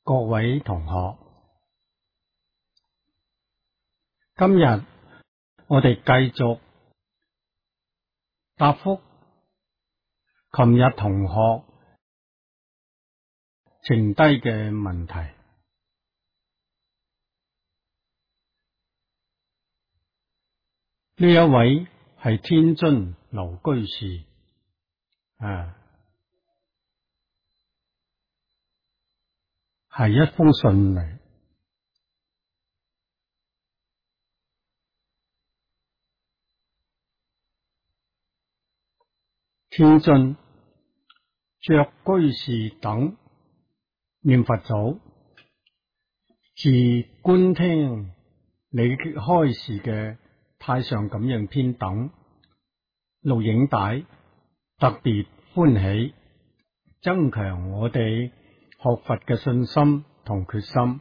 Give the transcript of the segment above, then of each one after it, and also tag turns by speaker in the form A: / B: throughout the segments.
A: 各位同學，今日我哋繼續答覆琴日同學剩低嘅問題。呢一位係天津劉居士係一封信嚟。天津卓居士等念佛祖，自觀聽你開示嘅太上感應篇等錄影帶，特別歡喜，增強我哋學佛嘅信心同決心。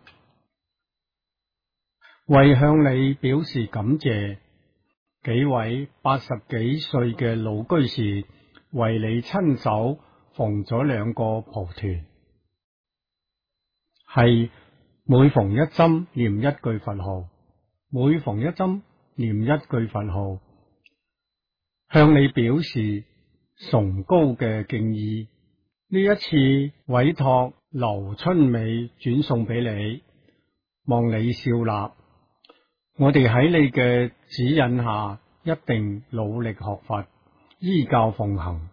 A: 為向你表示感謝，幾位80幾歲嘅老居士為你親手縫咗2個蒲團，係每縫一針念1句佛號，每縫一針念1句佛號，向你表示崇高嘅敬意。呢一次委託劉春美轉送俾你，望你笑納。我哋喺你嘅指引下，一定努力學佛，依教奉行。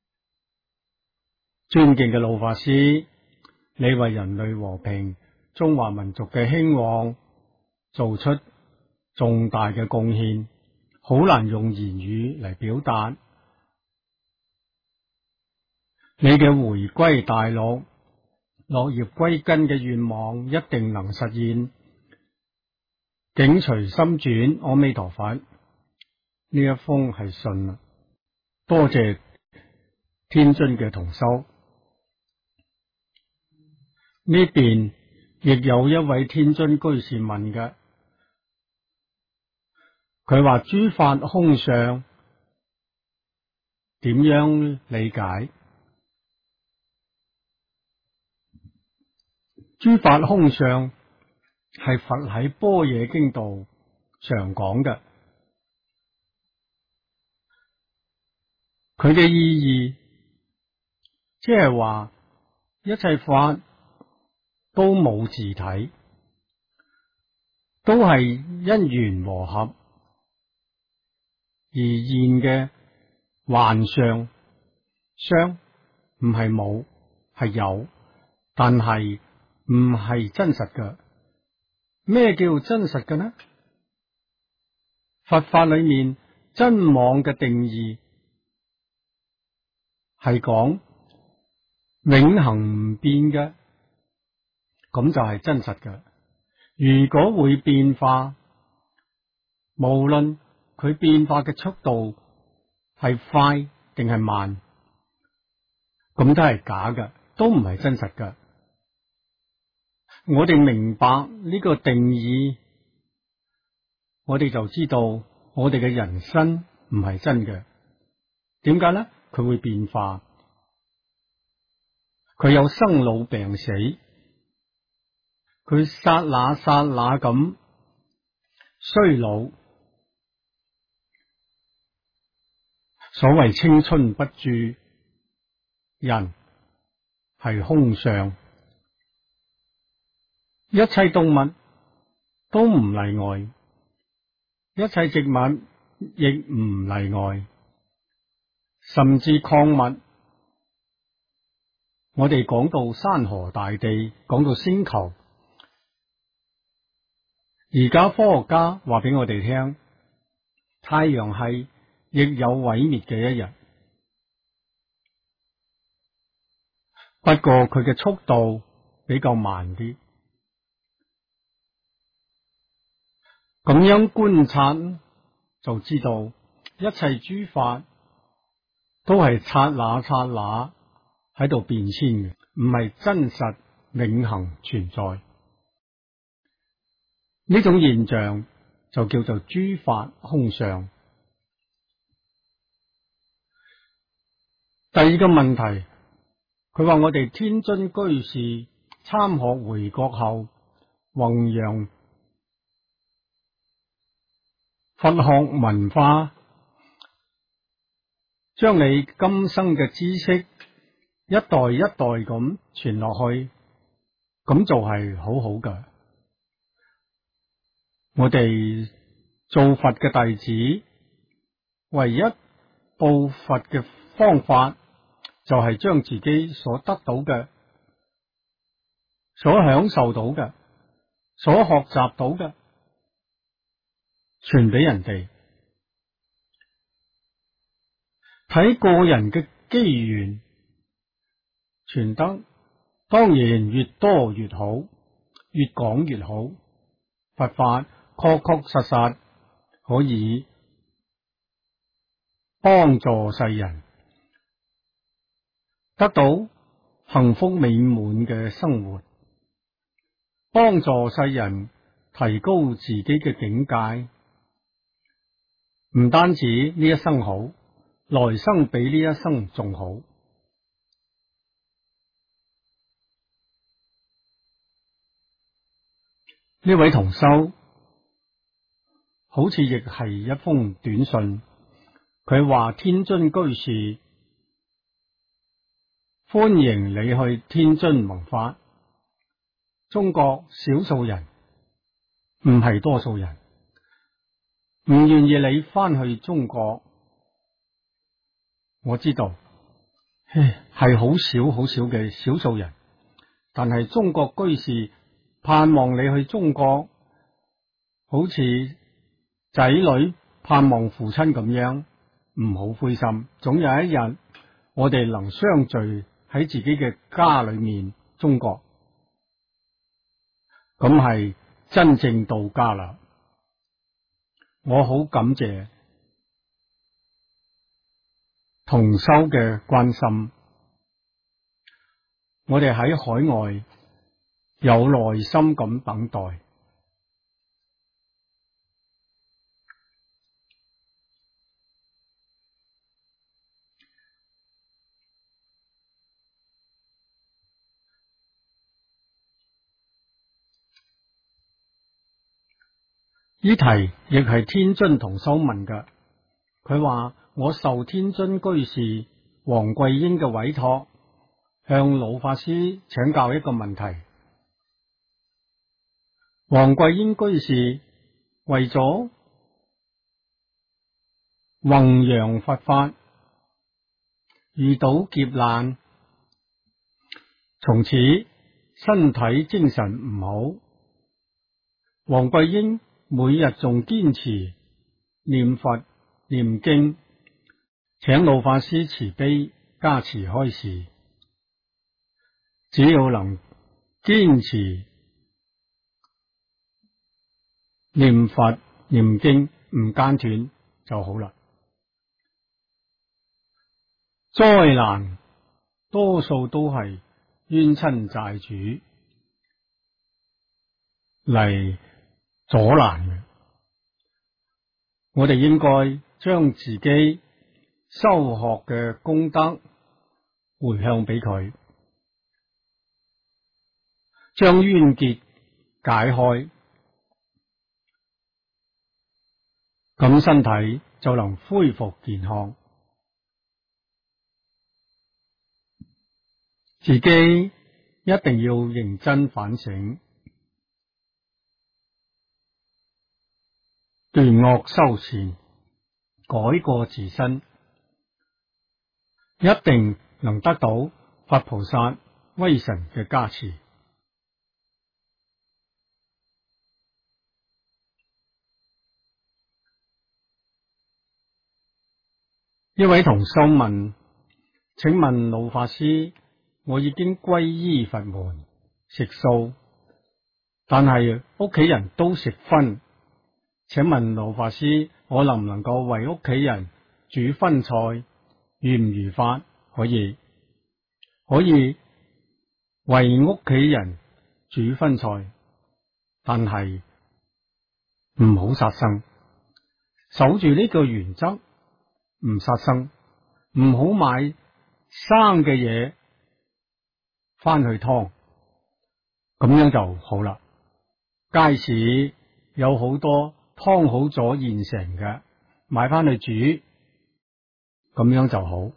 A: 尊敬嘅老法師，你為人類和平、中華民族嘅興旺做出重大嘅貢獻，好難用言語嚟表達。你嘅回歸大陸、落葉歸根嘅願望一定能實現。境隨心轉，阿彌陀佛。呢一封係信，多謝天津嘅同修。呢邊亦有一位天津居士問嘅，佢話諸法空相點樣理解？諸法空相係佛喺般若經度常講嘅，佢嘅意義即係話一切法都冇自體，都係因緣和合而現嘅幻相。相唔係冇，係有，但係唔係真實嘅。咩叫真實嘅呢？佛法裏面真妄嘅定義係講永恆唔變嘅，咁就係真實嘅。如果會變化，無論佢變化嘅速度係快定係慢，咁都係假嘅，都唔係真實嘅。我哋明白呢個定義，我哋就知道我哋嘅人生唔係真嘅。點解呢？佢會變化，佢有生老病死，佢剎那剎那咁衰老。所謂青春不駐，人係空相。一切動物都唔例外，一切植物亦唔例外，甚至礦物。我哋講到山河大地，講到星球，而家科學家話俾我哋聽，太陽系亦有毀滅嘅一日，不過佢嘅速度比較慢啲。咁樣觀察就知道，一切諸法都係剎那剎那喺度變遷嘅，唔係真實永恆存在。呢種現象就叫做諸法空相。第二個問題，佢話我哋天津居士參學回國後，弘揚佛學文化，將你今生嘅知識一代一代咁傳落去，咁就係好好嘅。我哋做佛嘅弟子，唯一報佛嘅方法，就係將自己所得到嘅、所享受到嘅、所學習到嘅，傳俾人哋。睇個人嘅機緣，傳得當然越多越好，越講越好。佛法確確實實可以幫助世人得到幸福美滿嘅生活，幫助世人提高自己嘅境界。唔單止呢一生好，來生比呢一生仲好。呢位同修好似亦係一封短信，佢話天津居士歡迎你去天津弘法。中國少數人，唔係多數人，唔願意你翻去中國。我知道係好少好少嘅少數人，但係中國居士盼望你去中國，好似仔女盼望父親咁樣，唔好灰心，總有一日我哋能相聚喺自己嘅家裏面，中國，咁係真正到家啦。我好感謝同修嘅關心，我哋喺海外有耐心咁等待。呢題亦係天津同修問嘅，佢話我受天津居士黃桂英嘅委託，向老法師請教一個問題。黃桂英居士為咗弘揚佛法，遇到劫難，從此身體精神唔好。黃桂英每日仲堅持念佛念經，請老法師慈悲加持開示。只要能堅持念佛念經唔間斷就好啦。災難多數都係冤親債主嚟阻攔嘅，我哋應該將自己修學嘅功德回向俾佢，將冤結解開，咁身體就能恢復健康。自己一定要認真反省，斷惡修善，改過自新，一定能得到佛菩薩威神嘅加持。一位同修問，請問老法師，我已經皈依佛門，食素，但係屋企人都食葷，請問老法師，我能唔能夠為屋企人煮葷菜？如唔如法？可以為屋企人煮葷菜，但係唔好殺生，守住呢個原則，唔殺生，唔好買生嘅嘢翻去劏， 咁樣就好啦。街市有好多劏好咗現成嘅，買翻去煮，咁樣就好。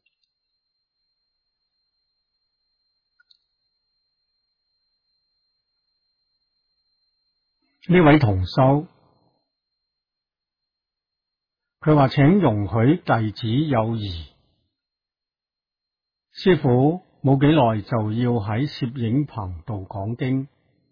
A: 呢位同修，佢話請容許弟子有疑，師父冇幾耐就要喺攝影棚度講經，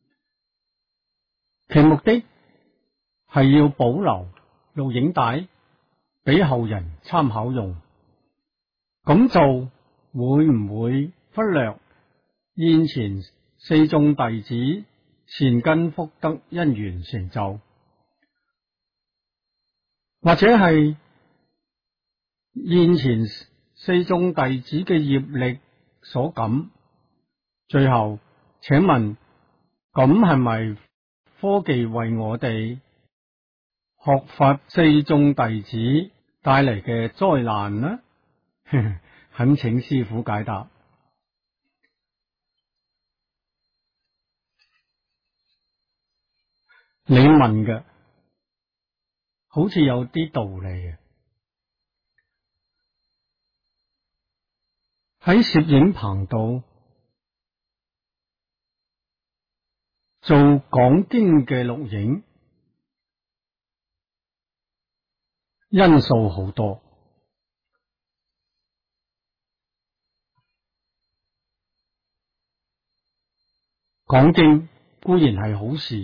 A: 其目的係要保留錄影帶俾後人參考用，咁就會唔會忽略現前四眾弟子善根福德因緣成就，或者係現前四眾弟子嘅業力所感？最後請問，咁係咪科技為我哋學佛四眾弟子帶嚟嘅災難呢？懇請師父解答。你問嘅好似有啲道理嘅。喺攝影棚度做講經嘅錄影，因素好多。講經固然係好事，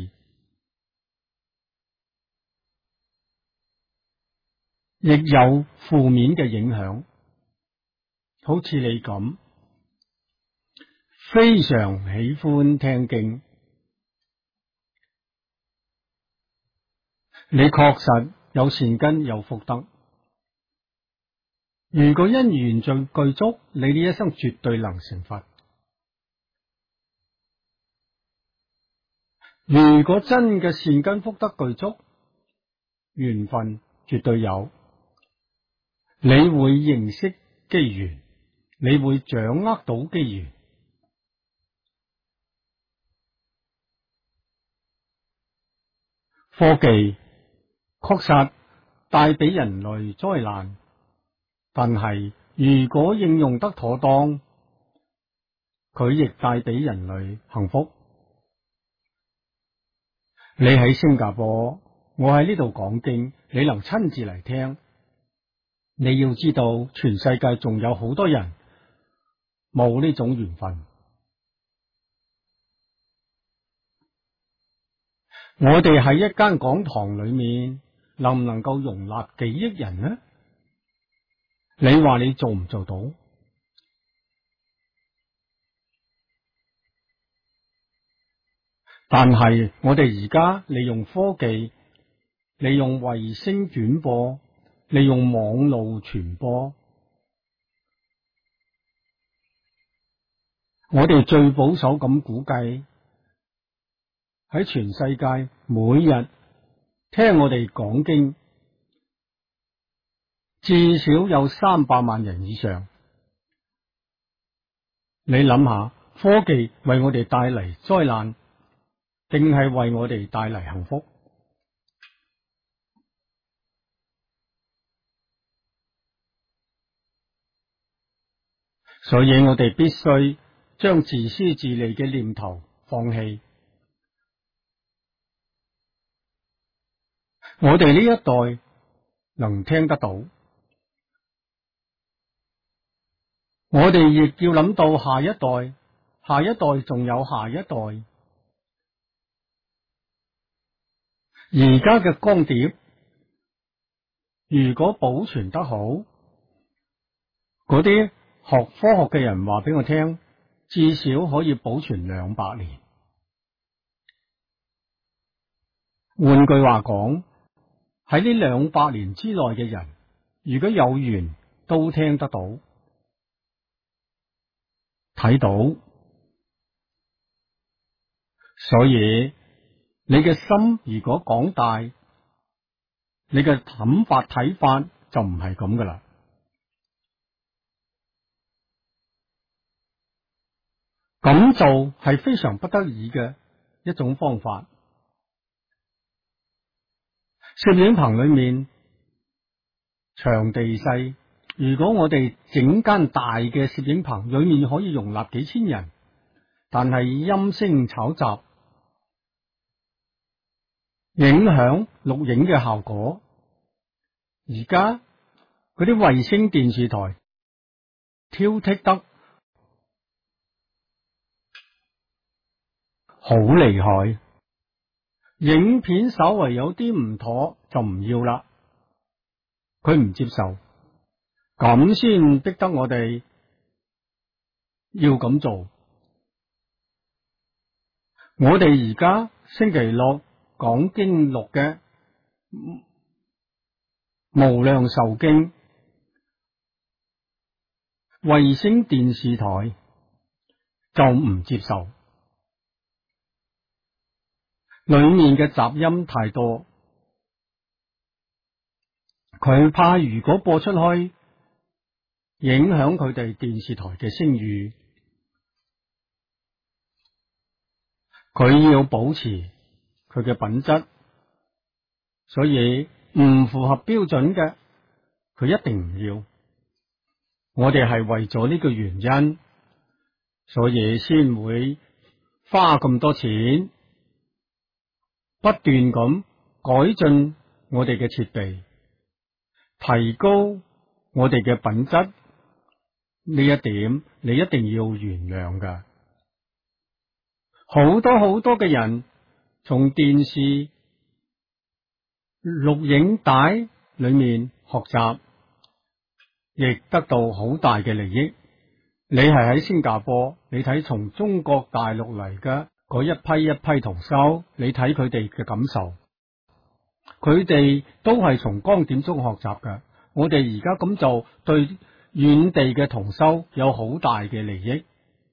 A: 亦有負面嘅影響。好似你咁，非常喜歡聽經，你確實有善根有福德。如果因緣具足，你呢一生絕對能成佛。如果真嘅善根福德具足，緣分絕對有，你會認識機緣，你會掌握到機緣。科技確實帶俾人類災難，但係如果應用得妥當，佢亦帶俾人類幸福。你喺新加坡，我喺呢度講經，你能親自嚟聽。你要知道，全世界仲有好多人冇呢種緣分。我哋喺一間講堂裏面，能唔能夠容納幾億人呢？你話你做唔做到？但係我哋而家利用科技，利用衛星轉播，利用網絡傳播，我哋最保守咁估計，喺全世界每日聽我哋講經，至少有300萬人以上。你諗下，科技為我哋帶嚟災難，定係為我哋帶嚟幸福？所以我哋必須將自私自利嘅念頭放棄。我哋呢一代能聽得到，我哋亦要諗到下一代，下一代仲有下一代。而家嘅光碟，如果保存得好，嗰啲學科學嘅人話俾我聽，至少可以保存200年。換句話講，喺呢200年之內嘅人，如果有緣都聽得到、睇到。所以你嘅心如果廣大，你嘅諗法睇法就唔係咁噶啦。 咁做係非常不得已嘅一種方法。攝影棚裏面場地細，如果我哋整間大嘅攝影棚裏面可以容納幾千人，但係陰聲嘈雜，影響錄影嘅效果。而家嗰啲衛星電視台挑剔得好厲害，影片稍為有啲唔妥就唔要啦，佢唔接受，咁先逼得我哋要咁做。我哋而家星期六講經錄嘅無量壽經，衛星電視台就唔接受，裏面嘅雜音太多，佢怕如果播出去影響佢哋電視台嘅聲譽，佢要保持佢嘅品質，所以唔符合標準嘅佢一定唔要。我哋係為咗呢個原因，所以先會花咁多錢不斷咁改進我哋嘅設備，提高我哋嘅品質，呢一點你一定要原諒㗎。好多好多嘅人從電視錄影帶裏面學習，亦得到好大嘅利益。你係喺新加坡，你睇從中國大陸嚟嘅嗰一批一批同修，你睇佢哋嘅感受，佢哋都係從光點中學習嘅。我哋而家咁做，對遠地嘅同修有好大嘅利益。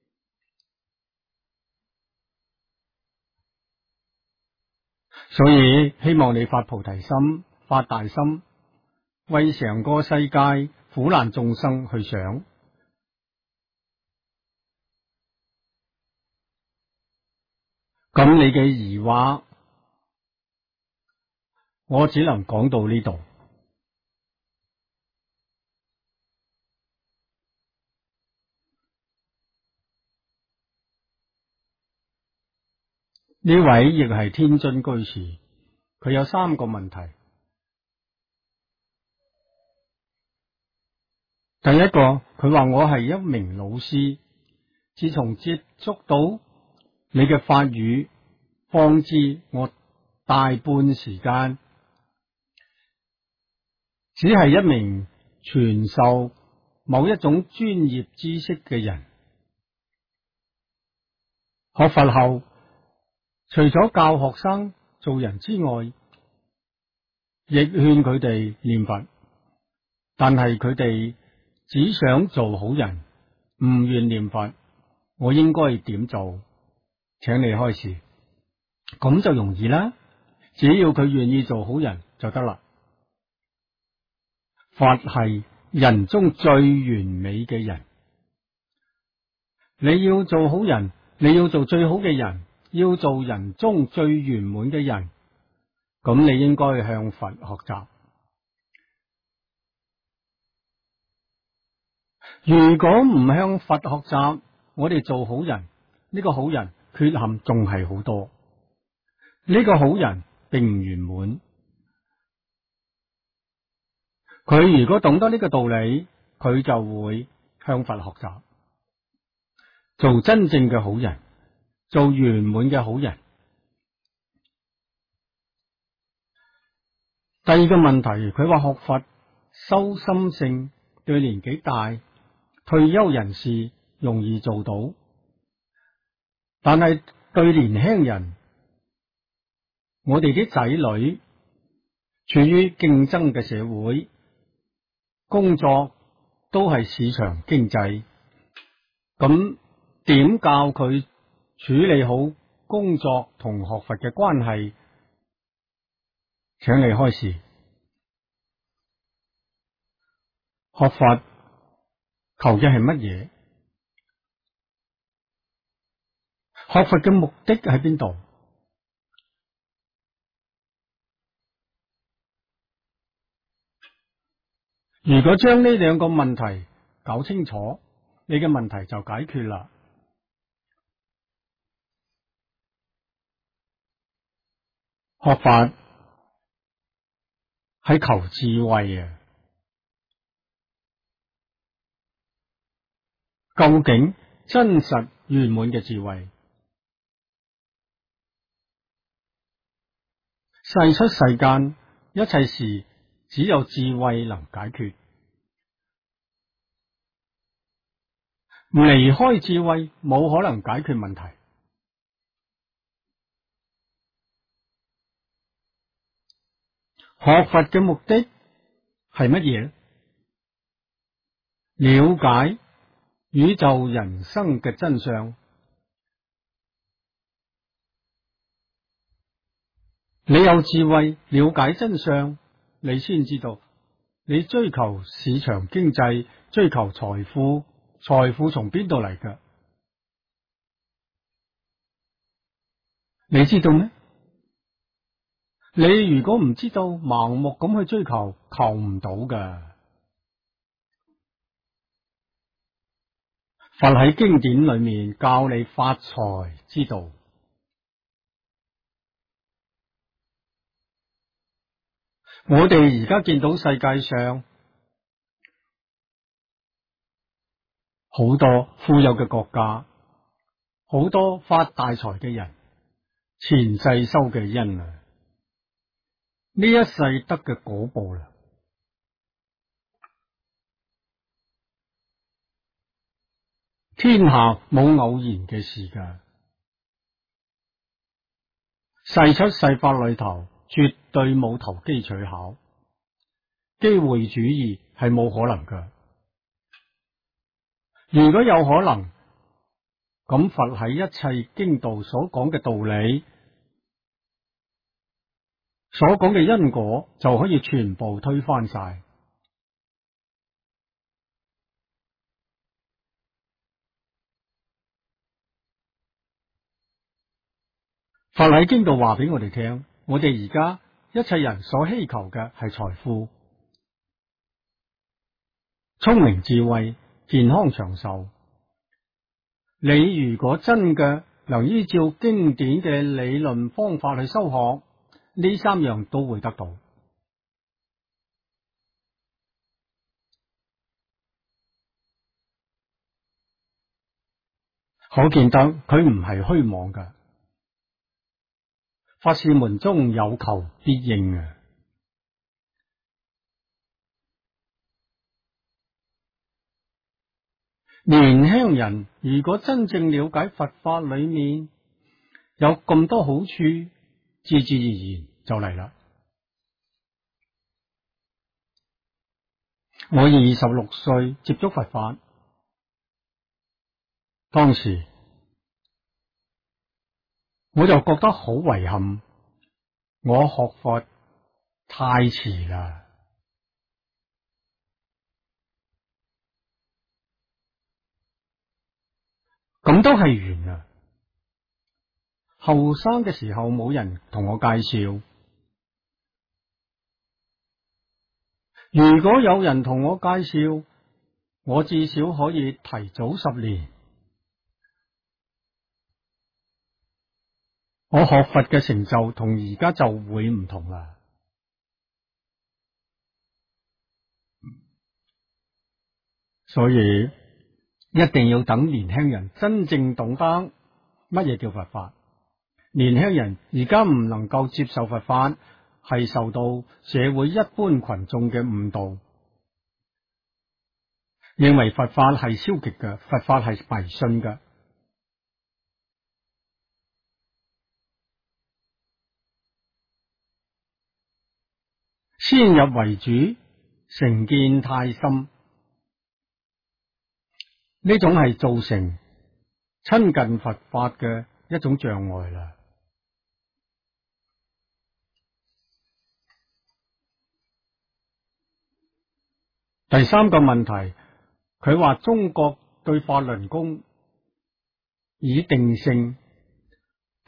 A: 所以希望你發菩提心，發大心，為成個世界苦難眾生去想。咁你嘅疑話，我只能講到呢度。呢位亦係天津居士，佢有3個問題。第一個，佢話我係一名老師，自從接觸到你嘅法語，方知我大半時間只係一名傳授某一種專業知識嘅人。學佛後，除咗教學生做人之外，亦勸佢哋念佛，但係佢哋只想做好人，唔願念佛。我應該點做？請你開示。咁就容易啦，只要佢願意做好人就得啦。佛係人中最完美嘅人，你要做好人，你要做最好嘅人，要做人中最圓滿嘅人，咁你應該向佛學習。如果唔向佛學習，我哋做好人，呢個好人缺陷仲係好多，呢個好人並唔圓滿。佢如果懂得呢個道理，佢就會向佛學習，做真正嘅好人，做圓滿嘅好人。第二個問題，佢話學佛修心性對年紀大退休人士容易做到，但係對年輕人，我哋啲仔女處於競爭嘅社會，工作都係市場經濟，咁點教佢處理好工作同學佛嘅關係？請你開示。學佛求嘅係乜嘢？ 學佛嘅目的喺邊度？如果將呢兩個問題搞清楚，你嘅問題就解決啦。學法係求智慧啊！究竟真實圓滿嘅智慧，世出世間一切事只有智慧能解決，離開智慧冇可能解決問題。學佛嘅目的係乜嘢？了解宇宙人生嘅真相。你有智慧了解真相，你先知道你追求市場經濟，追求財富，財富從邊度嚟㗎？你知道咩？你如果唔知道，盲目咁去追求，求唔到㗎。佛喺經典裏面教你發財之道。我哋而家見到世界上好多富有嘅國家，好多發大財嘅人，前世修嘅因啊，呢一世得嘅果報啦。天下冇偶然嘅事㗎，世出世法裏頭絕對冇投機取巧，機會主義係冇可能㗎。如果有可能，咁佛喺一切經道所講嘅道理，所講嘅因果就可以全部推翻晒。佛喺經度話俾我哋聽，我哋而家一切人所希求嘅係財富、聰明智慧、健康長壽。你如果真嘅能依照經典嘅理論方法去修學，呢三樣都會得到。可見得佢唔係虛妄㗎。法事門中有求必應啊！年輕人如果真正了解佛法裏面有咁多好處，自自然然就嚟啦。我26歲接觸佛法，當時我就覺得好遺憾，我學佛太遲啦。咁都係緣啊！後生嘅時候冇人同我介紹，如果有人同我介紹，我至少可以提早10年。我學佛嘅成就同而家就會唔同啦。所以一定要等年輕人真正懂得乜嘢叫佛法。年輕人而家唔能夠接受佛法，係受到社會一般群眾嘅誤導，認為佛法係消極嘅，佛法係迷信嘅。先入為主，成見太深，呢種係造成親近佛法嘅一種障礙啦。第3個問題，佢話中國對法輪功以定性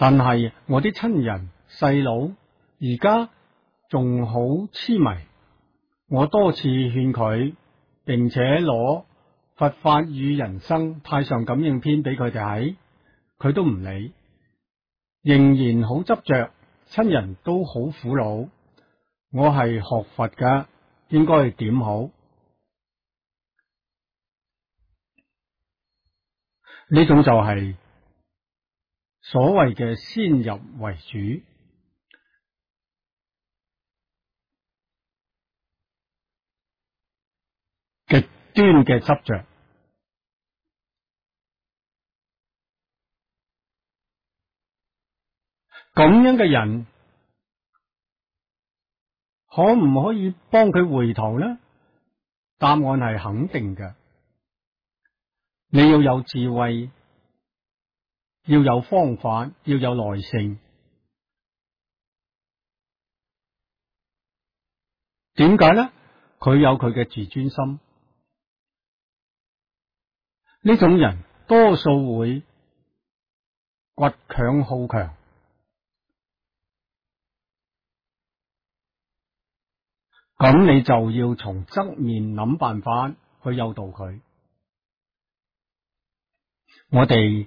A: 但係我啲親人細佬而家仲好痴迷，我多次勸佢，並且攞佛法與人生太上感應篇俾佢哋睇，佢都唔理，仍然好執着，親人都好苦惱。我係學佛㗎，應該點好？呢種就係所謂嘅先入為主，極端嘅執着。咁樣嘅人可唔可以幫佢回頭呢？答案係肯定嘅。你要有智慧，要有方法，要有耐性。點解呢？佢有佢嘅自尊心。呢種人多數會倔強好強，咁你就要從側面諗辦法去誘導佢。我哋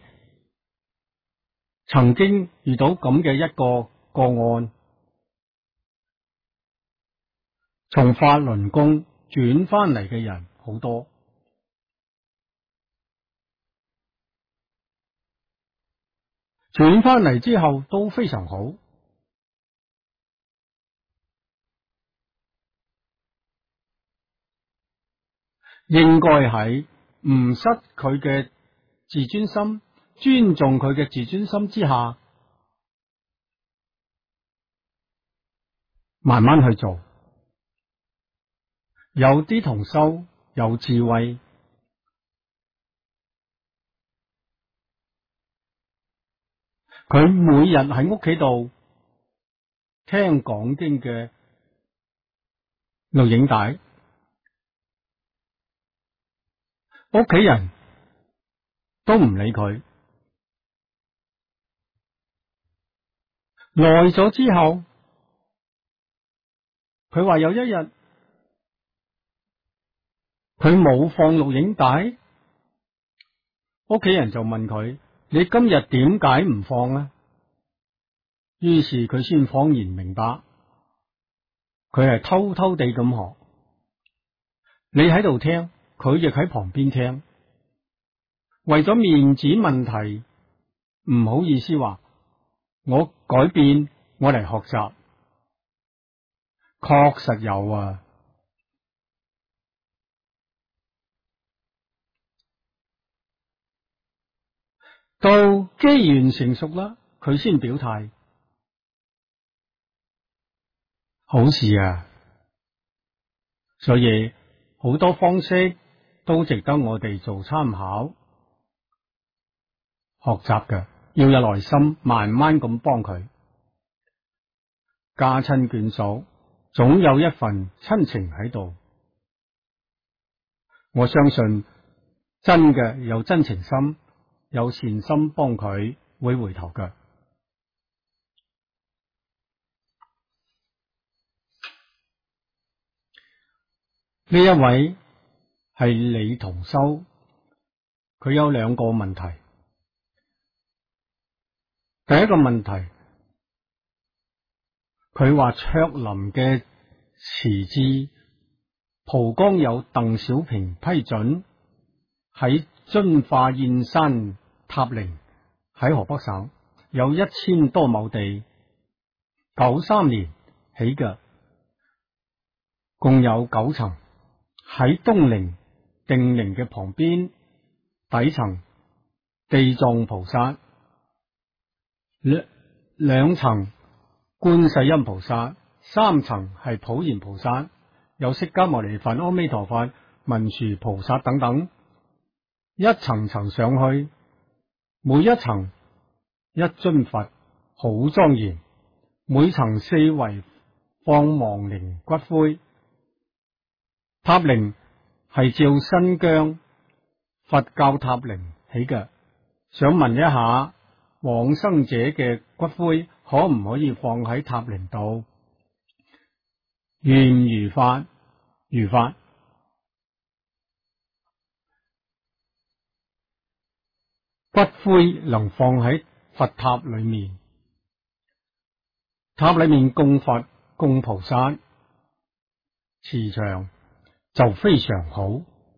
A: 曾經遇到咁嘅一個個案，從法輪功轉翻嚟嘅人好多，轉翻嚟之後都非常好。應該喺唔失佢嘅自尊心，尊重佢嘅自尊心之下，慢慢去做。有啲同修有智慧，佢每日喺屋企度聽講經嘅錄影帶，屋企人都唔理佢。耐咗之後，佢話有一日佢冇放錄影帶，屋企人就問佢：你今日點解唔放呢？於是佢先恍然明白，佢係偷偷地咁學。你喺度聽，佢亦喺旁邊聽，為咗面子問題，唔好意思話我改變，我嚟學習。確實有啊。到機緣成熟啦，佢先表態，好事啊！所以好多方式都值得我哋做參考學習嘅，要有耐心，慢慢咁幫佢。家親眷屬總有一份親情喺度，我相信真嘅有真情心，有善心幫佢，會回頭嘅。呢一位係李同修，佢有兩個問題。第一個問題，佢話卓林嘅詞志，蒲江有鄧小平批准喺遵化燕山塔陵，喺河北省有1000多畝地，93年起嘅，共有9層，喺東陵定陵嘅旁邊，底層地藏菩薩，兩層觀世音菩薩，3層係普賢菩薩，有釋迦牟尼佛、阿彌陀佛、文殊菩薩等等，一層層上去，每一層一尊佛，好莊嚴，每層四圍放亡靈骨灰。塔陵係照新疆佛教塔陵起嘅，想問一下， 往生者嘅骨灰可唔可以放喺塔靈度？如唔如法？如法。骨灰能放喺佛塔裏面，塔裏面供佛、供菩薩，磁場就非常好。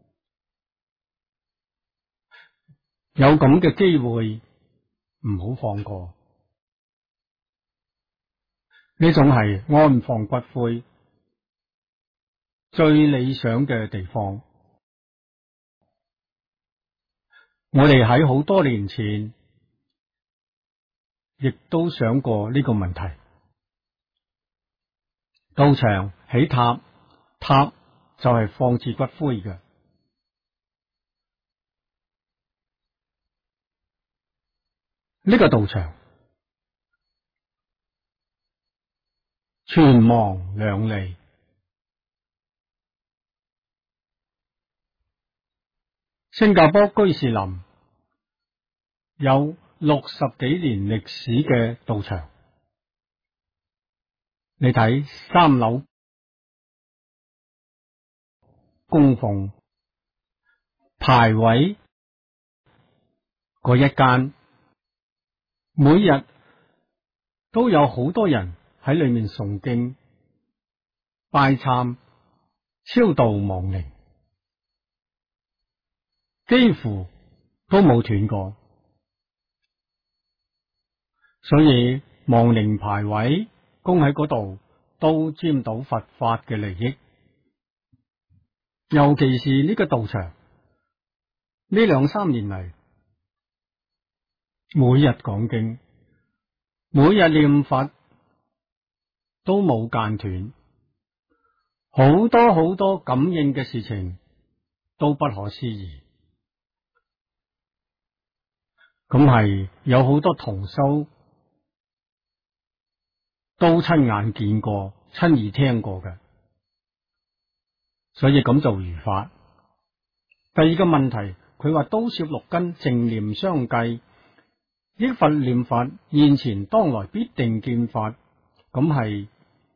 A: 有咁嘅機會，唔好放過。呢種係安放骨灰最理想嘅地方。我哋喺好多年前亦都想過呢個問題。道場起塔，塔就係放置骨灰嘅。呢個道場存亡兩利，新加坡居士林有60幾年歷史嘅道場，你睇3樓供奉牌位嗰一間，每日都有好多人喺裏面誦經、拜懺、超度亡靈，幾乎都冇斷過。所以亡靈牌位供喺嗰度都沾到佛法嘅利益。尤其是呢個道場呢2-3年嚟，每日講經，每日念佛都冇間斷，好多好多感應嘅事情都不可思議。咁係有好多同修都親眼見過、親耳聽過嘅，所以咁就如法。第二個問題，佢話都攝6根，淨念相繼，憶佛念佛，現前當來必定見佛，咁係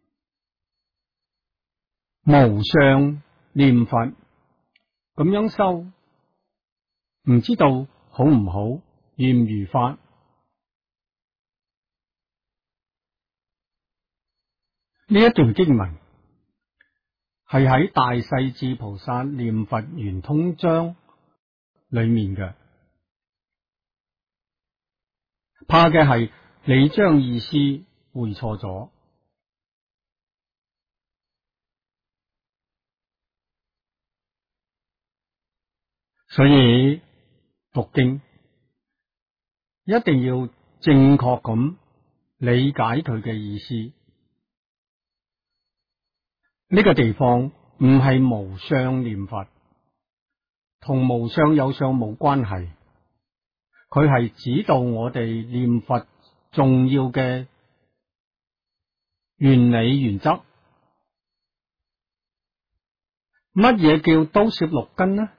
A: 無相念佛，咁樣修，唔知道好唔好，如唔如法？呢一段經文係喺大勢至菩薩念佛圓通章裏面嘅，怕嘅係你將意思會錯咗。所以讀經一定要正確咁理解佢嘅意思。呢個地方唔係無相念佛，同無相有相冇關係，佢係指導我哋念佛重要嘅原理原則。乜嘢叫都攝6根呢？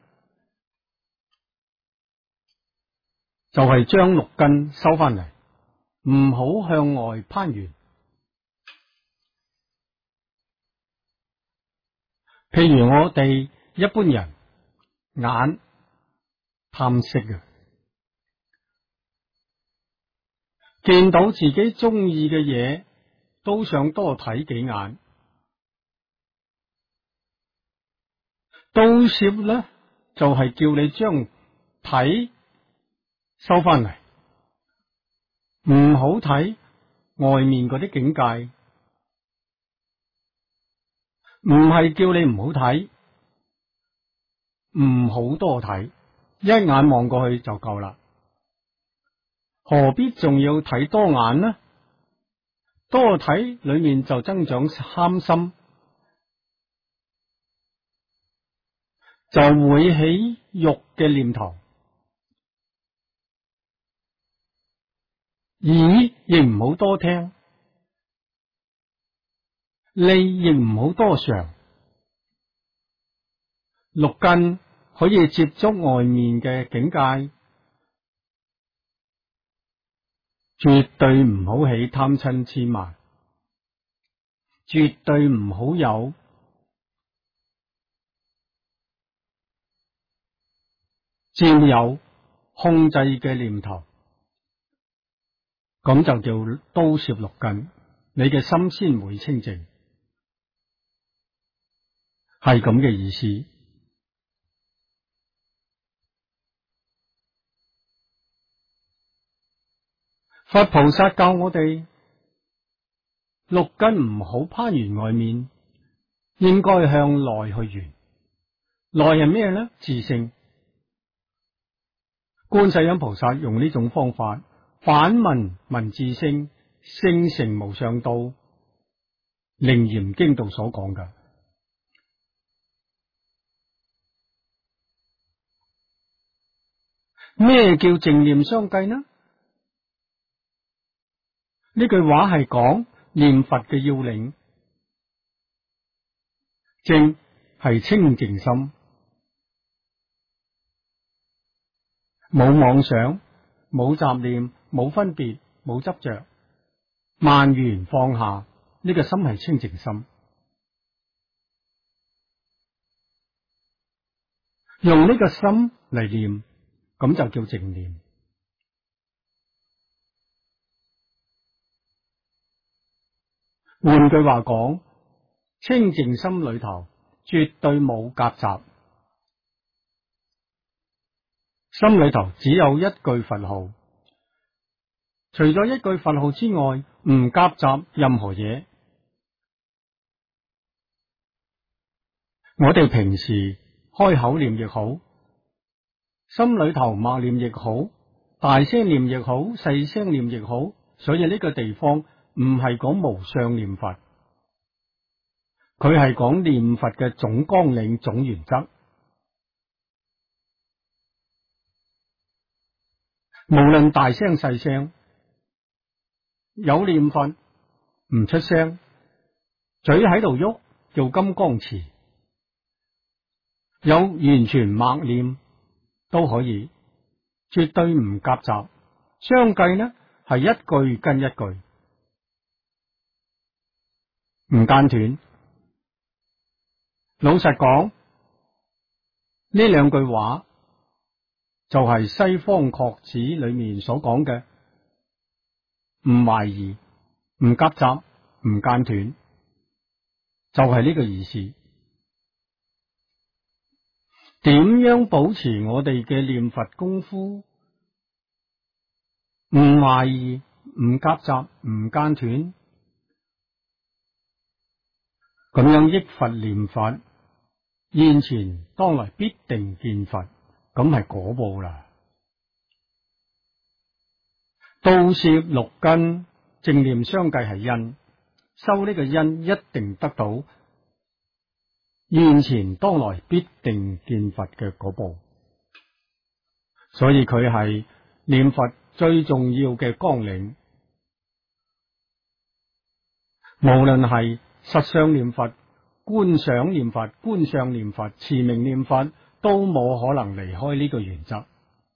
A: 就係將6根收翻嚟，唔好向外攀緣。譬如我哋一般人眼貪色嘅，見到自己中意嘅嘢都想多睇幾眼。都攝咧就係叫你將睇收翻嚟，唔好睇外面嗰啲境界。唔係叫你唔好睇，唔好多睇，一眼望過去就夠啦，何必仲要睇多眼呢？多睇裏面就增長貪心，就會起欲嘅念頭，耳亦唔好多聽，利亦唔好多嘗。6根可以接觸外面嘅境界， 絕對唔好起貪嗔痴慢，絕對唔好有佔有控制嘅念頭，咁就叫刀攝六根，你嘅心先會清淨，係咁嘅意思。佛菩薩教我哋六根唔好攀緣外面，應該向內去緣。內係咩呢？自性。觀世音菩薩用呢種方法反問聞自性，性成無上道，楞嚴經度所講嘅。咩叫淨念相繼呢？呢句話係講念佛嘅要領。淨係清淨心，冇妄想，冇雜念，冇分別，冇執着，萬緣放下，呢個心係清淨心。用呢個心嚟念，咁就叫淨念。換句話講，清淨心裏頭絕對冇夾雜，心裏頭只有一句佛號，除咗一句佛號之外，唔夾雜任何嘢。我哋平時開口念亦好，心裏頭默念亦好，大聲念亦好，細聲念亦好，所以呢個地方唔係講無相念佛，佢係講念佛嘅總綱領、總原則。無論大聲細聲，有念佛唔出聲，嘴喺度喐叫金剛持，有完全默念都可以，絕對唔夾雜。相繼呢係一句跟一句，唔間斷。老實講，呢兩句話就係西方確子裏面所講嘅唔懷疑、唔夾雜、唔間斷，就係呢個意思。點樣保持我哋嘅念佛功夫唔懷疑、唔夾雜、唔間斷，咁樣憶佛念佛，現前當來必定見佛，咁係果報啦。刀攝六根，淨念相繼係因，修呢個因一定得到現前當來必定見佛嘅果報，所以佢係念佛最重要嘅綱領。無論係實相念佛、觀想念佛、觀相念佛、持名念佛，都冇可能離開呢個原則。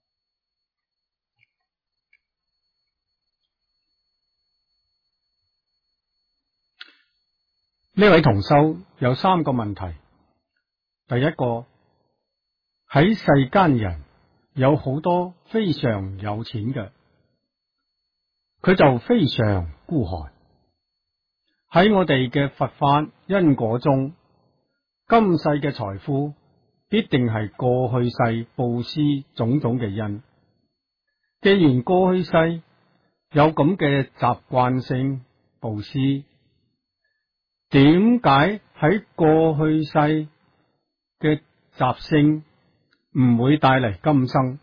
A: 呢位同修有三個問題。第一個，喺世間人有好多非常有錢嘅，佢就非常孤寒。喺我哋嘅佛法因果中，今世嘅財富必定係過去世布施種種嘅因。既然過去世有咁嘅習慣性布施，點解喺過去世嘅習性唔會帶嚟今生？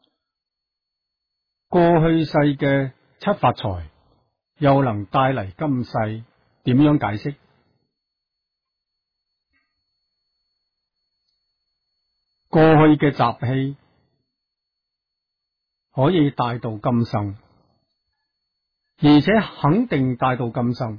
A: 過去世嘅七發財又能帶嚟今世？點樣解釋？過去嘅習氣可以帶到今生，而且肯定帶到今生。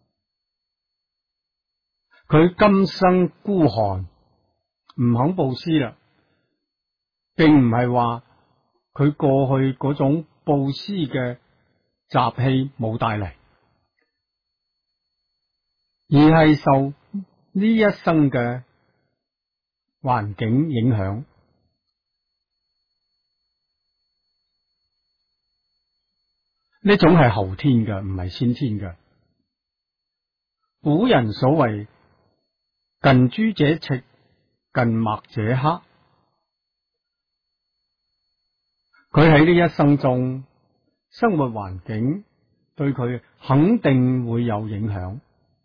A: 佢今生孤寒，唔肯布施啦，並唔係話佢過去嗰種布施嘅雜氣冇帶嚟，而係受呢一生嘅環境影響。呢種係後天嘅，唔係先天嘅。古人所謂近朱者赤，近墨者黑。佢喺呢一生中，生活環境對佢肯定會有影響。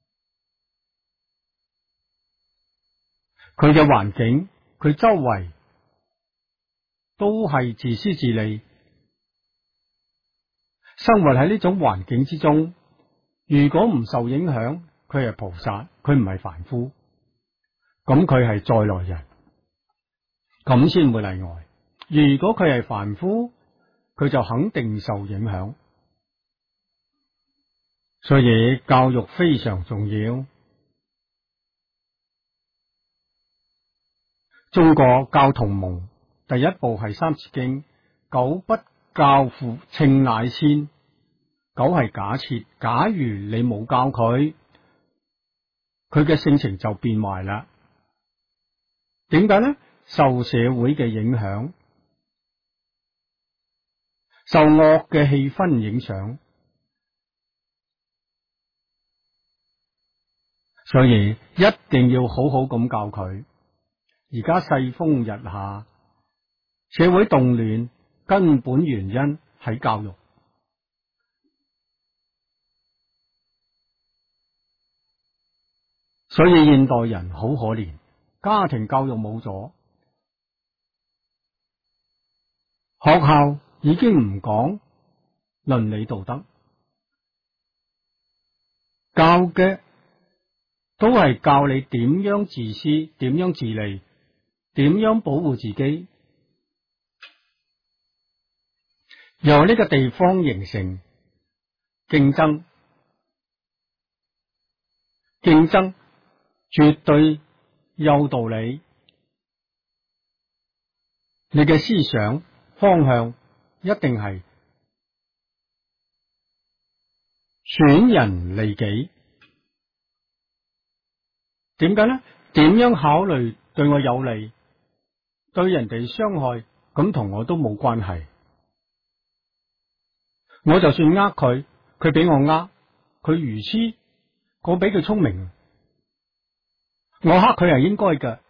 A: 佢嘅環境，佢周圍都係自私自利。生活喺呢種環境之中，如果唔受影響，佢係菩薩，佢唔係凡夫，咁佢係再來人，咁先會例外。如果佢係凡夫，佢就肯定受影響。所以教育非常重要。中國教同蒙第一部係《三字經》，苟不教乎稱乃先。苟係假設，假如你冇教佢，佢嘅性情就變壞啦。點解呢？受社會嘅影響，受惡嘅氣氛影響，所以一定要好好咁教佢。而家世風日下，社會動亂，根本原因喺教育。所以現代人好可憐，家庭教育冇咗，學校已經唔講倫理道德，教嘅都係教你點樣自私，點樣自利，點樣保護自己。由呢個地方形成競爭，競爭絕對有道理。你嘅思想方向一定係損人利己。點解呢？點樣考慮對我有利，對人哋傷害，咁同我都冇關係。我就算呃佢，佢俾我呃，佢愚痴，我比佢聰明，我呃佢係應該嘅。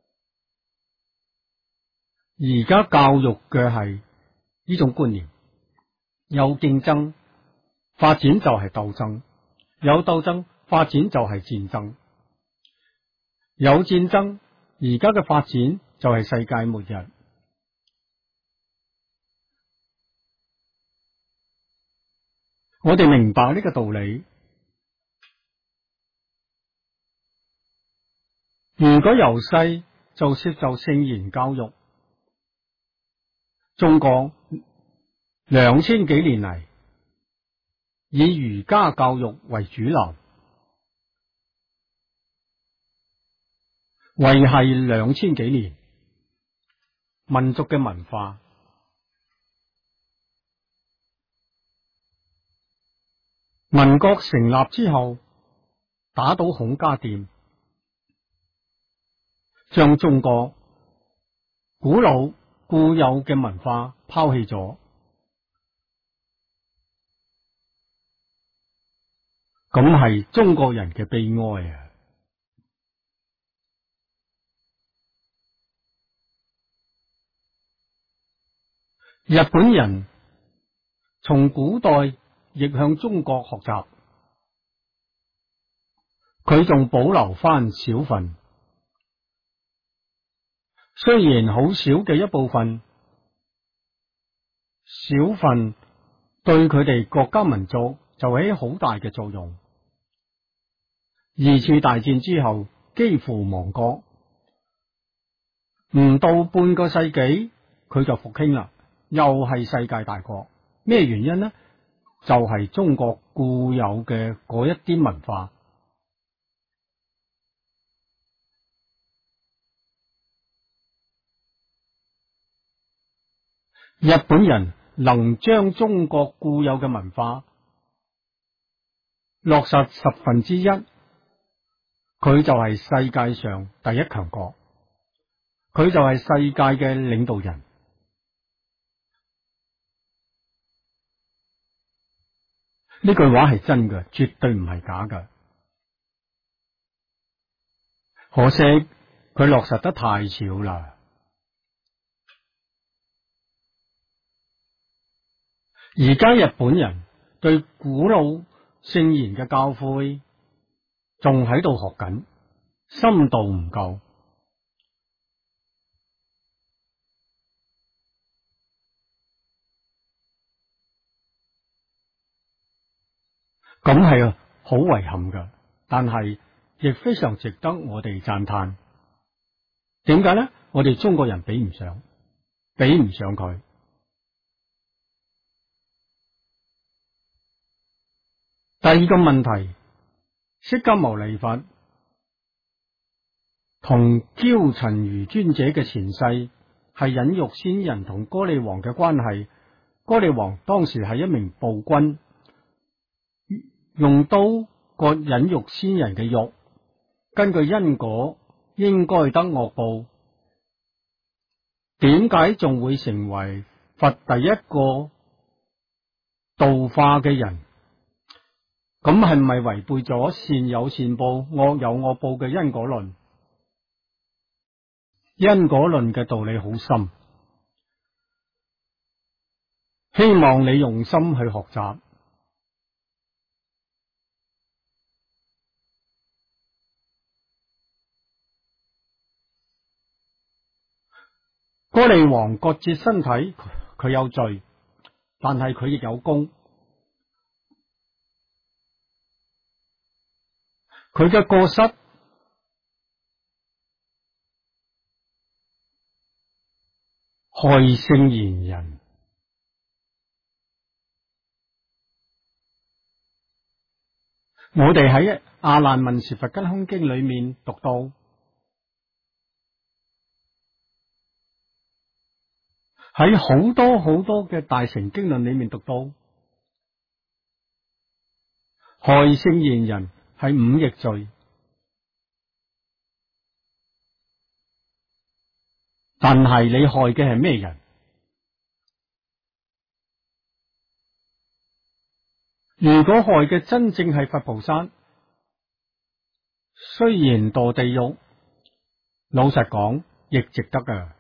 A: 而家教育嘅係呢種觀念，有競爭，發展就係鬥爭；有鬥爭，發展就係戰爭；有戰爭，而家嘅發展就係世界末日。我哋明白呢個道理。如果由細就接受聖言教育，中國2000幾年嚟以儒家教育為主流，維繫2000幾年民族嘅文化。民國成立之後，打倒孔家店，將中國古老固有嘅文化拋棄咗，咁係中國人嘅悲哀啊！日本人從古代亦向中國學習，佢仲保留翻少份，雖然好少嘅一部分，少份對佢哋國家民族就起好大嘅作用。二次大戰之後幾乎亡國，唔到半個世紀佢就復興啦，又係世界大國。咩原因呢？就係中國固有嘅嗰一啲文化。日本人能將中國固有嘅文化落實1/10，佢就係世界上第一強國，佢就係世界嘅領導人。呢句話係真嘅，絕對唔係假嘅。可惜佢落實得太少啦。而家日本人對古老聖賢嘅教誨仲喺度學緊，深度唔夠。咁係好遺憾㗎，但係亦非常值得我哋讚嘆。點解呢？我哋中國人比唔上佢。第二個問題，釋迦牟尼佛同憍陳如尊者嘅前世係忍辱仙人同歌利王嘅關係。歌利王當時係一名暴君，用刀割忍辱仙人嘅肉，根據因果應該得惡報。點解仲會成為佛第一個度化嘅人？咁係咪違背咗善有善報、惡有惡報嘅因果論？因果論嘅道理好深，希望你用心去學習。歌利王割截身體，佢有罪，但係佢亦有功。佢嘅過失害聖賢人。我哋喺《阿難問事佛吉空經》裏面讀到，喺好多嘅大乘經論裏面讀到，害聖賢人係五逆罪。但係你害嘅係咩人？如果害嘅真正係佛菩薩，雖然墮地獄，老實講亦值得㗎。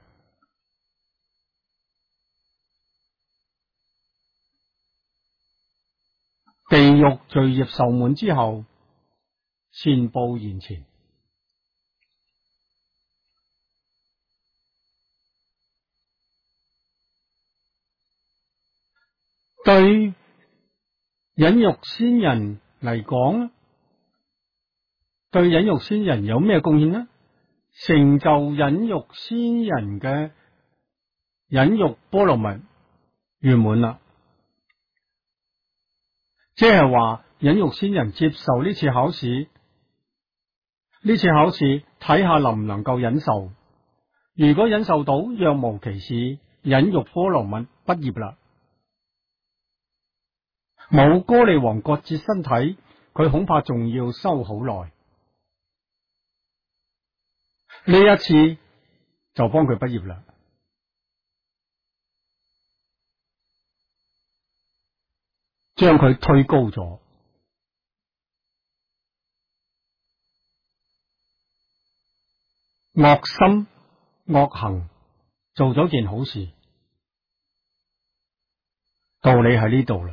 A: 地獄罪業受滿之後，善報現前。對忍辱仙人嚟講，對忍辱仙人有咩貢獻呢？成就忍辱仙人嘅忍辱波羅蜜圓滿啦，即係話忍辱仙人接受呢次考試，睇下能唔能夠忍受。如果忍受到，若無其事，忍辱波羅蜜畢業啦。冇歌利王割截身體，佢恐怕仲要修好耐。呢一次就幫佢畢業啦。將佢推高咗，惡心惡行做咗件好事，道理喺呢度啦。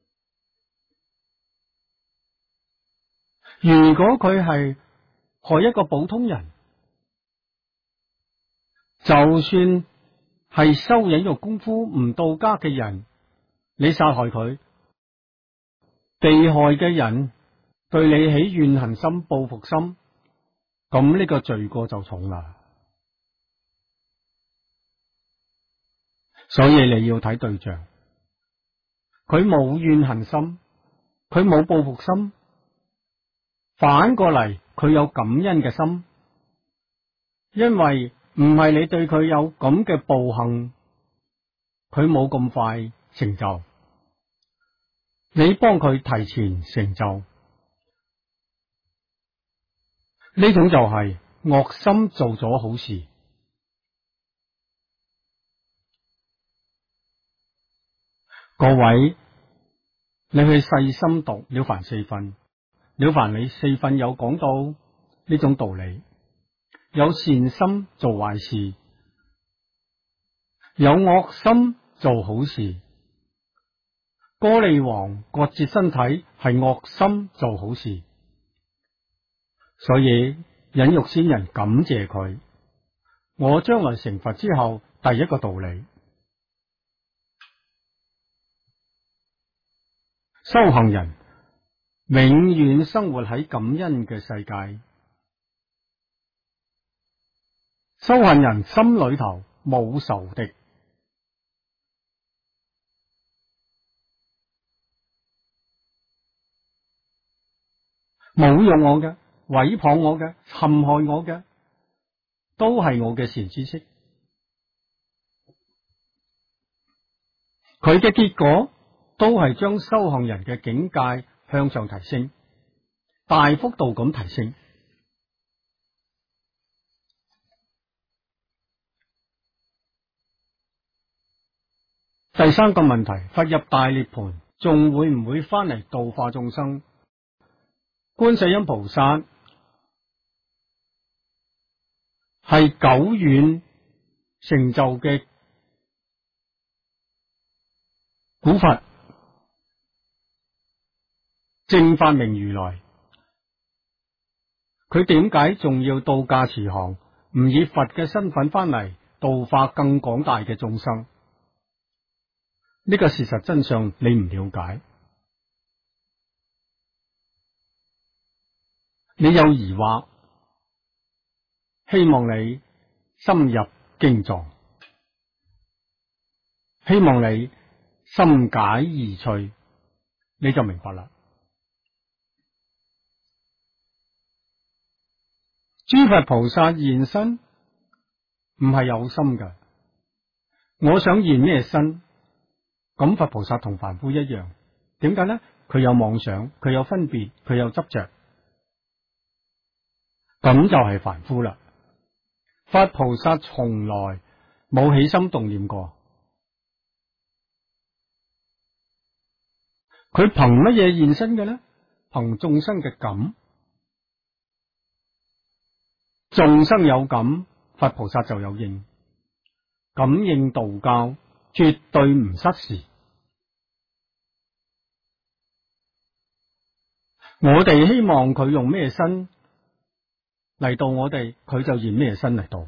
A: 如果佢係害一個普通人，就算係修忍辱功夫唔到家嘅人，你殺害佢，被害嘅人對你起怨恨心、報復心，咁呢個罪過就重啦。所以你要睇對象，佢冇怨恨心，佢冇報復心，反過嚟佢有感恩嘅心，因為唔係你對佢有咁嘅暴行，佢冇咁快成就，你幫佢提前成就，呢種就係惡心做咗好事。各位，你去細心讀了凡四訓，了凡你四訓有講到呢種道理，有善心做壞事，有惡心做好事。歌利王割截身體係惡心做好事，所以忍辱仙人感謝佢。我將來成佛之後，第一個道理，修行人永遠生活喺感恩嘅世界。修行人心裏頭冇仇敵，侮辱我嘅、毀謗我嘅、陷害我嘅，都係我嘅善知識。佢嘅結果都係將修行人嘅境界向上提升，大幅度咁提升。第三個問題，佛入大涅槃，仲會唔會翻嚟度化眾生？觀世音菩薩係久遠成就嘅古佛，正法明如來，佢點解仲要到駕慈航，唔以佛嘅身份翻嚟度化更廣大嘅眾生？呢個事實真相你唔了解，你有疑惑，希望你深入經藏，希望你深解疑趣，你就明白啦。諸佛菩薩現身唔係有心㗎，我想現咩身？咁佛菩薩同凡夫一樣，點解呢？佢有妄想，佢有分別，佢有執着，咁就係凡夫啦。佛菩薩從來冇起心動念過，佢憑乜嘢現身嘅呢？憑眾生嘅感，眾生有感，佛菩薩就有應，感應道交，絕對唔失時。我哋希望佢用咩身嚟到我哋，佢就現咩身嚟到，唔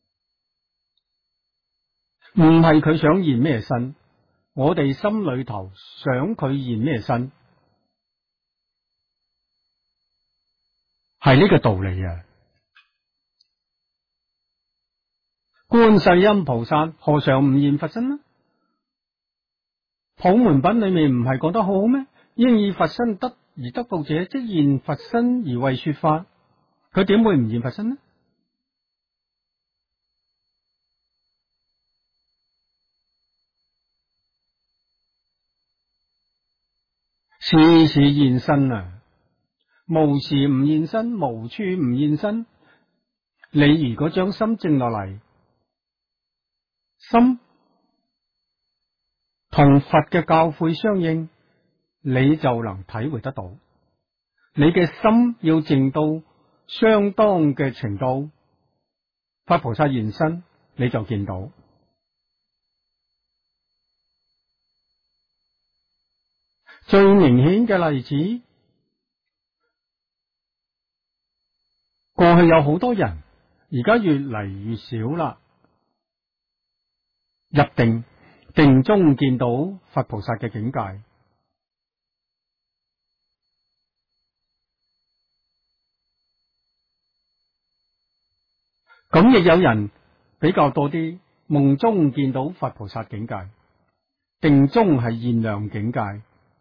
A: 係佢想現咩身，我哋心裏頭想佢現咩身，係呢個道理啊！觀世音菩薩何嘗唔現佛身呢？普門品裏面唔係講得好好咩？應以佛身得而得道者，即現佛身而為說法。佢點會唔現佛身呢？時時現身啊！無時唔現身，無處唔現身。你如果將心靜落嚟，心同佛嘅教誨相應，你就能體會得到。你嘅心要靜到相當嘅程度，佛菩薩現身，你就見到。最明顯嘅例子，過去有好多人，而家越嚟越少啦。入定中見到佛菩薩嘅境界，咁亦有人比較多啲，夢中見到佛菩薩境界，定中係現量境界，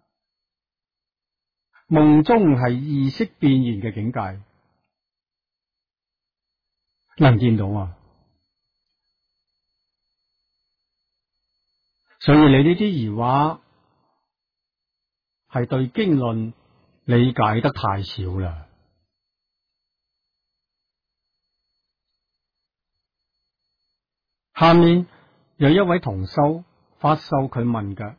A: 夢中係意識變現嘅境界，能見到啊！ 所以你呢啲疑話係對經論理解得太少啦。下面有一位同修發售佢問嘅，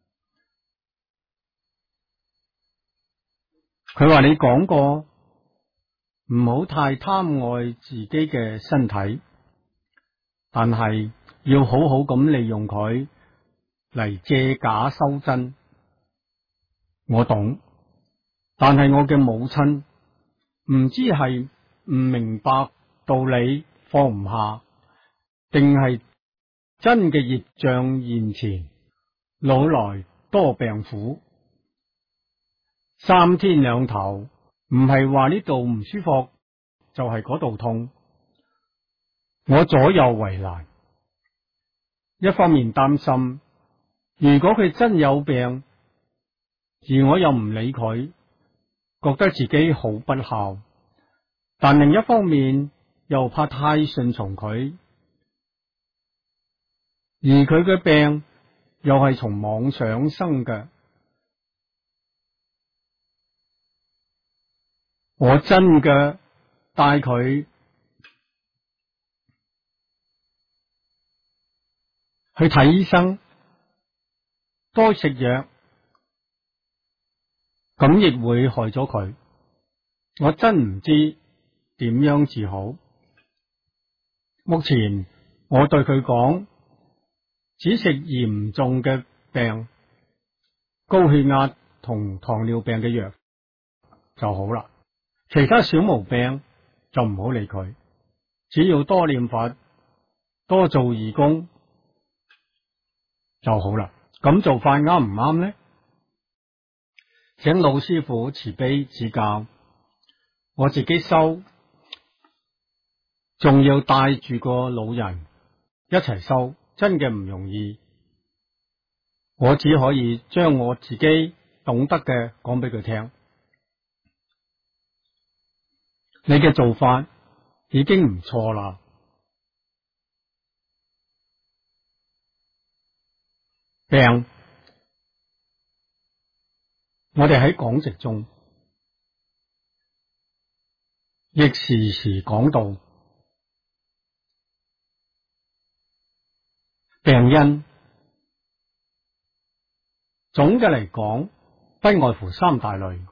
A: 佢話你講過唔好太貪愛自己嘅身體，但係要好好咁利用佢嚟借假修真。我懂，但係我嘅母親唔知係唔明白道理放唔下，定係真嘅業障現前，老來多病苦，三天兩頭，唔係話呢度唔舒服，就係嗰度痛，我左右為難。一方面擔心，如果佢真有病，而我又唔理佢，覺得自己好不孝；但另一方面又怕太順從佢，而佢嘅病又係從妄想生嘅，我真嘅帶佢去睇醫生，多食藥，咁亦會害咗佢。我真唔知點樣治好。目前我對佢講，只食嚴重嘅病，高血壓同糖尿病嘅藥就好啦，其他小毛病就唔好理佢，只要多念佛，多做義工就好啦。咁做法啱唔啱呢？請老師傅慈悲指教。我自己修，仲要帶住個老人一齊修，真嘅唔容易。我只可以將我自己懂得嘅講俾佢聽。你嘅做法已經唔錯啦。病，我哋喺講席中亦時時講到病因，總嘅嚟講，不外乎三大類。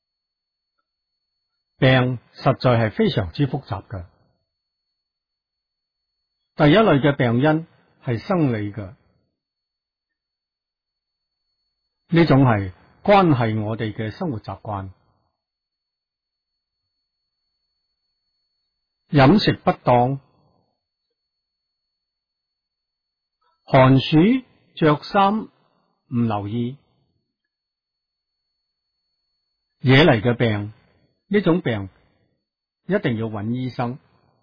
A: 病實在係非常之複雜嘅。第一類嘅病因係生理嘅，呢種係關係我哋嘅生活習慣，飲食不當、寒暑着衫唔留意惹嚟嘅病。呢種病一定要揾醫生。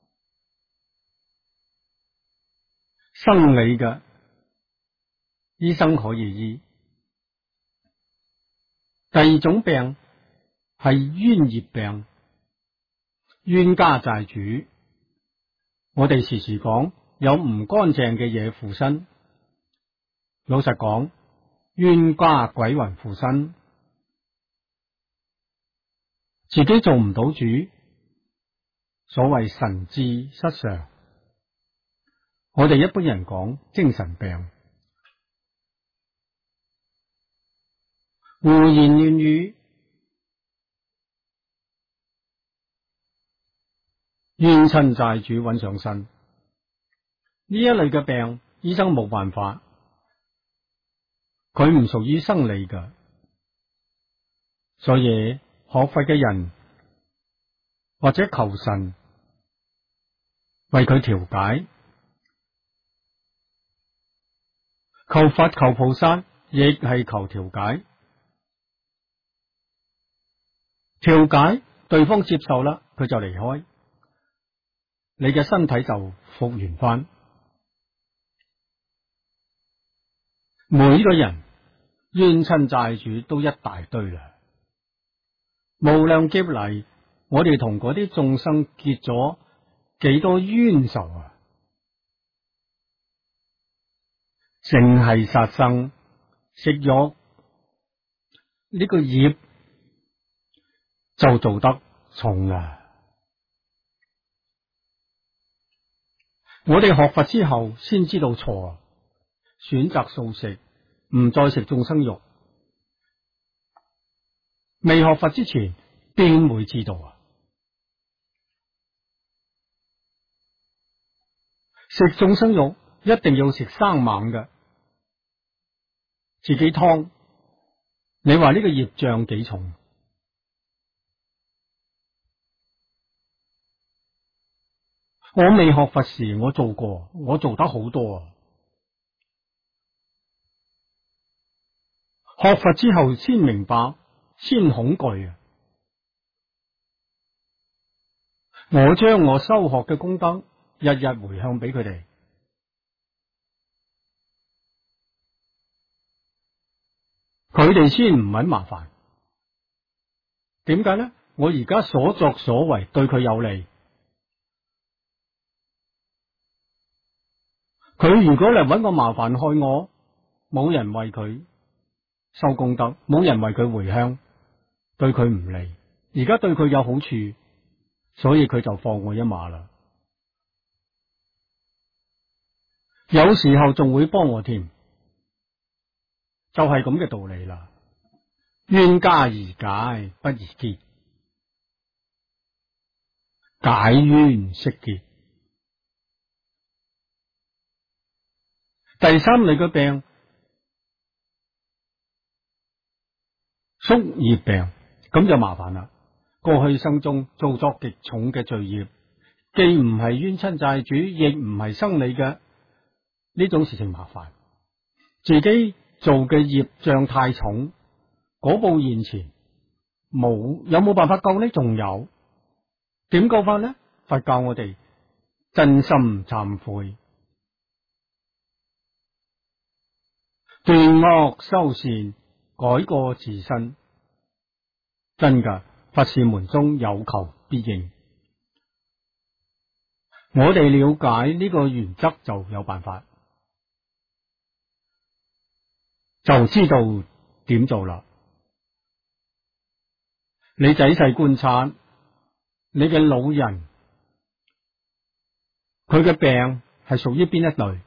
A: 生理嘅醫生可以醫。第二種病係冤業病，冤家債主。我哋時時講有唔乾淨嘅嘢附身，老實講，冤家鬼魂附身，自己做唔到主，所謂神志失常。我哋一般人講精神病，胡言亂語，冤親債主揾上身，呢一類嘅病，醫生冇辦法，佢唔屬於生理㗎，所以學佛嘅人或者求神為佢調解，求佛求菩薩亦係求調解。調解對方接受啦，佢就離開，你嘅身體就復原翻。每個人冤親債主都一大堆啦，無量劫嚟，我哋同嗰啲眾生結咗幾多冤仇啊！ 淨係殺生食肉呢個業就做得重啦。我哋學佛之後先知道錯，選擇素食，唔再食眾生肉。未學佛之前邊會知道啊？食眾生肉一定要食生猛嘅，自己劏。你話呢個業障幾重？我未學佛時我做過，我做得好多啊。學佛之後先明白，先恐懼啊！我將我修學嘅功德日日回向俾佢哋，佢哋先唔搵麻煩。點解呢？我而家所作所為對佢有利，佢如果嚟搵我麻煩害我，冇人為佢收功德，冇人為佢回向，對佢唔利。而家對佢有好處，所以佢就放我一馬啦。有時候仲會幫我添，就係咁嘅道理啦。冤家宜解不宜結，解冤釋結。第三類嘅病，宿業病，咁就麻煩啦。過去生中做作極重嘅罪業，既唔係冤親債主，亦唔係生理嘅，呢種事情麻煩。自己做嘅業障太重，果報現前，有冇辦法救呢？仲有點救法呢？佛教我哋真心懺悔，斷惡修善，改過自新。真噶，佛事門中有求必應。我哋了解呢個原則就有辦法，就知道點做啦。你仔細觀察你嘅老人，佢嘅病係屬於邊一類？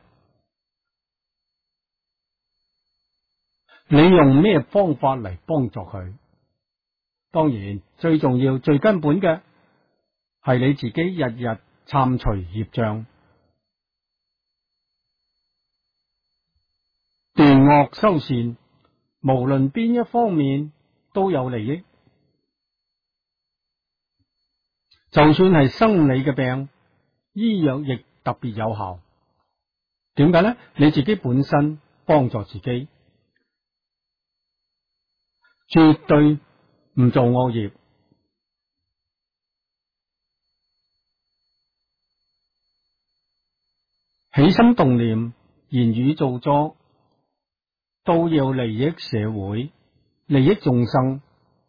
A: 你用咩方法嚟幫助佢？當然，最重要、最根本嘅係你自己日日懺除業障，斷惡修善，無論邊一方面都有利益。就算係生理嘅病，醫藥亦特別有效。點解呢？你自己本身幫助自己，絕對唔做惡業。起心動念、言語造作，都要利益社會、利益眾生，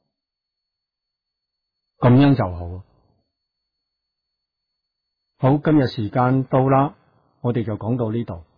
A: 咁樣就好。好，今日時間到啦，我哋就講到呢度。